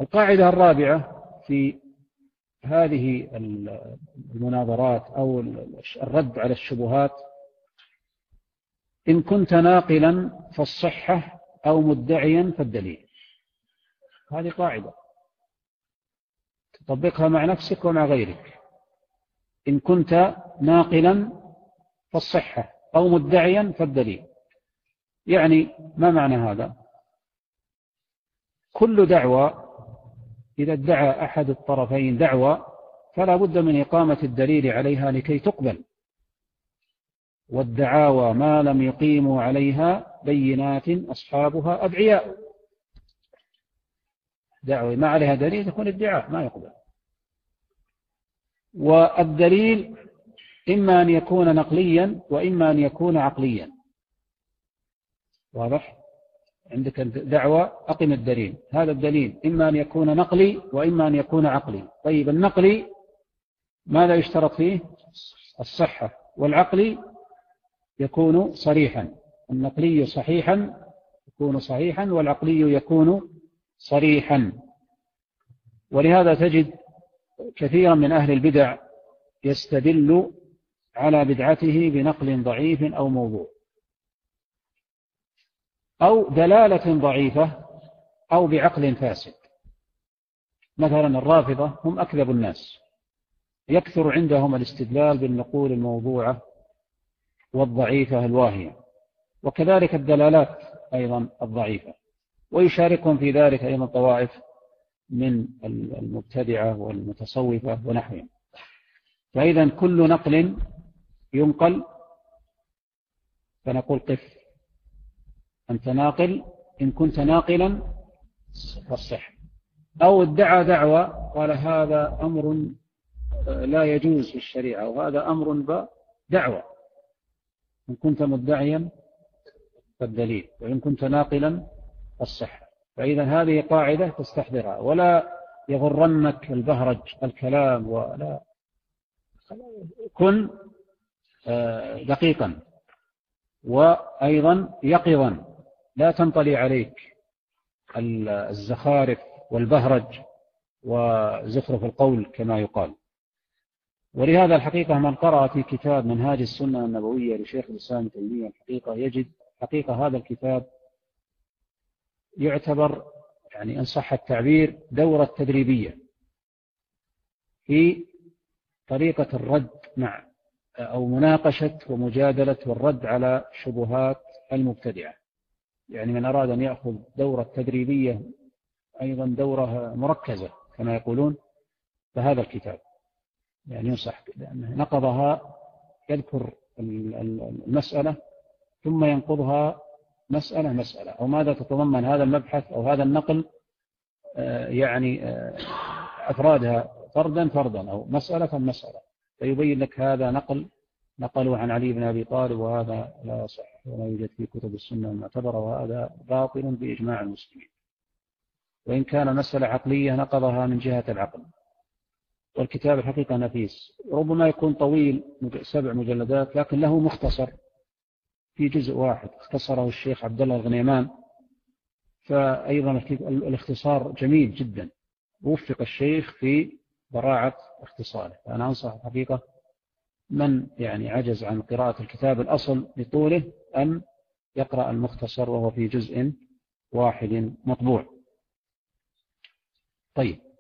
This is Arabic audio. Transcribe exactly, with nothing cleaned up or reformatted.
القاعدة الرابعة في هذه المناظرات أو الرد على الشبهات: إن كنت ناقلا فالصحة أو مدعيا فالدليل. هذه قاعدة تطبقها مع نفسك ومع غيرك. إن كنت ناقلا فالصحة أو مدعيا فالدليل. يعني ما معنى هذا؟ كل دعوة إذا ادعى أحد الطرفين دعوة فلا بد من إقامة الدليل عليها لكي تقبل، والدعاوى ما لم يقيموا عليها بينات أصحابها أدعياء. دعوة ما عليها دليل تكون ادعاء ما يقبل. والدليل إما أن يكون نقليا وإما أن يكون عقليا. واضح؟ عندك دعوة أقم الدليل، هذا الدليل إما أن يكون نقلي وإما أن يكون عقلي. طيب النقلي ماذا يشترط فيه؟ الصحة. والعقلي يكون صريحا. النقلي صحيحا يكون صحيحا والعقلي يكون صريحا. ولهذا تجد كثيرا من أهل البدع يستدل على بدعته بنقل ضعيف أو موضوع أو دلالة ضعيفة أو بعقل فاسد. مثلا الرافضة هم أكذب الناس، يكثر عندهم الاستدلال بالنقول الموضوعة والضعيفة الواهية، وكذلك الدلالات أيضا الضعيفة. ويشاركهم في ذلك أيضا طوائف من المبتدعة والمتصوفة ونحوهم. فإذا كل نقل ينقل فنقول قف، أنت ناقل. إن كنت ناقلا فالصح. أو ادعى دعوة قال هذا أمر لا يجوز في الشريعة وهذا أمر دعوة. إن كنت مدعيا فالدليل، وإن كنت ناقلا فالصحة. فإذا هذه قاعدة تستحضرها، ولا يغرنك البهرج الكلام، ولا كن دقيقا وأيضا يقظا، لا تنطلي عليك الزخارف والبهرج وزخرف القول كما يقال. ولهذا الحقيقة من قرأ في كتاب منهاج السنة النبوية لشيخ الإسلام ابن تيمية الحقيقة يجد حقيقة هذا الكتاب يعتبر يعني إن صح التعبير دورة تدريبية في طريقة الرد مع أو مناقشة ومجادلة والرد على شبهات المبتدعة. يعني من أراد أن يأخذ دورة تدريبية أيضا دورة مركزة كما يقولون فهذا الكتاب يعني ينصح، لأنه نقضها يذكر المسألة ثم ينقضها مسألة مسألة، أو ماذا تتضمن هذا المبحث أو هذا النقل، يعني أفرادها فردا فردا أو مسألة مسألة، فيبين لك هذا نقل نقلوا عن علي بن أبي طالب وهذا لا صح ولا يوجد في كتب السنة المعتبرة وهذا باطل بإجماع المسلمين. وإن كان مسألة عقلية نقضها من جهة العقل. والكتاب الحقيقة نفيس، ربما يكون طويل سبع مجلدات لكن له مختصر في جزء واحد اختصره الشيخ عبد الله الغنيمان، فأيضا الاختصار جميل جدا، وفق الشيخ في براعة اختصاره. فأنا أنصح الحقيقة من يعني عجز عن قراءة الكتاب الأصل لطوله أن يقرأ المختصر وهو في جزء واحد مطبوع. طيب.